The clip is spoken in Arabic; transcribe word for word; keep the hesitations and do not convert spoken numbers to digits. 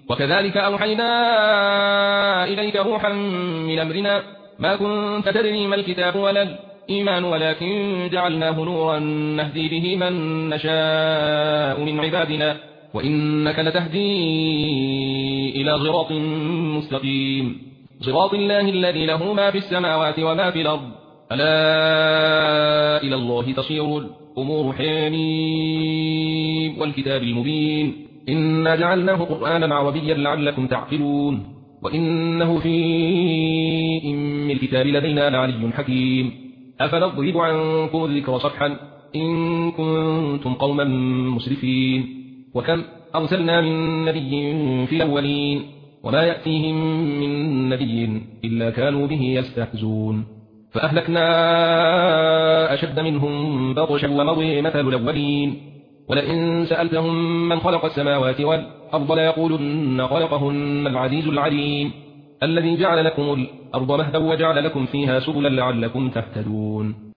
وكذلك أوحينا إليك روحا من أمرنا ما كنت تدري ما الكتاب ولا الإيمان ولكن جعلناه نورا نهدي به من نشاء من عبادنا وإنك لتهدي إلى صراط مستقيم صراط الله الذي له ما في السماوات وما في الأرض ألا إلى الله تصير الأمور حميم والكتاب المبين إنا جعلناه قرآنا عربيا لعلكم تعقلون وإنه في أم الكتاب لدينا لعلي حكيم أفنضرب عنكم الذكر صفحا إن كنتم قوما مسرفين وكم أرسلنا من نبي في الأولين وما يأتيهم من نبي إلا كانوا به يستهزون فأهلكنا أشد منهم بطشا ومضي مثل الأولين ولئن سألتهم من خلق السماوات والأرض ليقولن خلقهن العزيز العليم الذي جعل لكم الأرض مهدا وجعل لكم فيها سبلا لعلكم تهتدون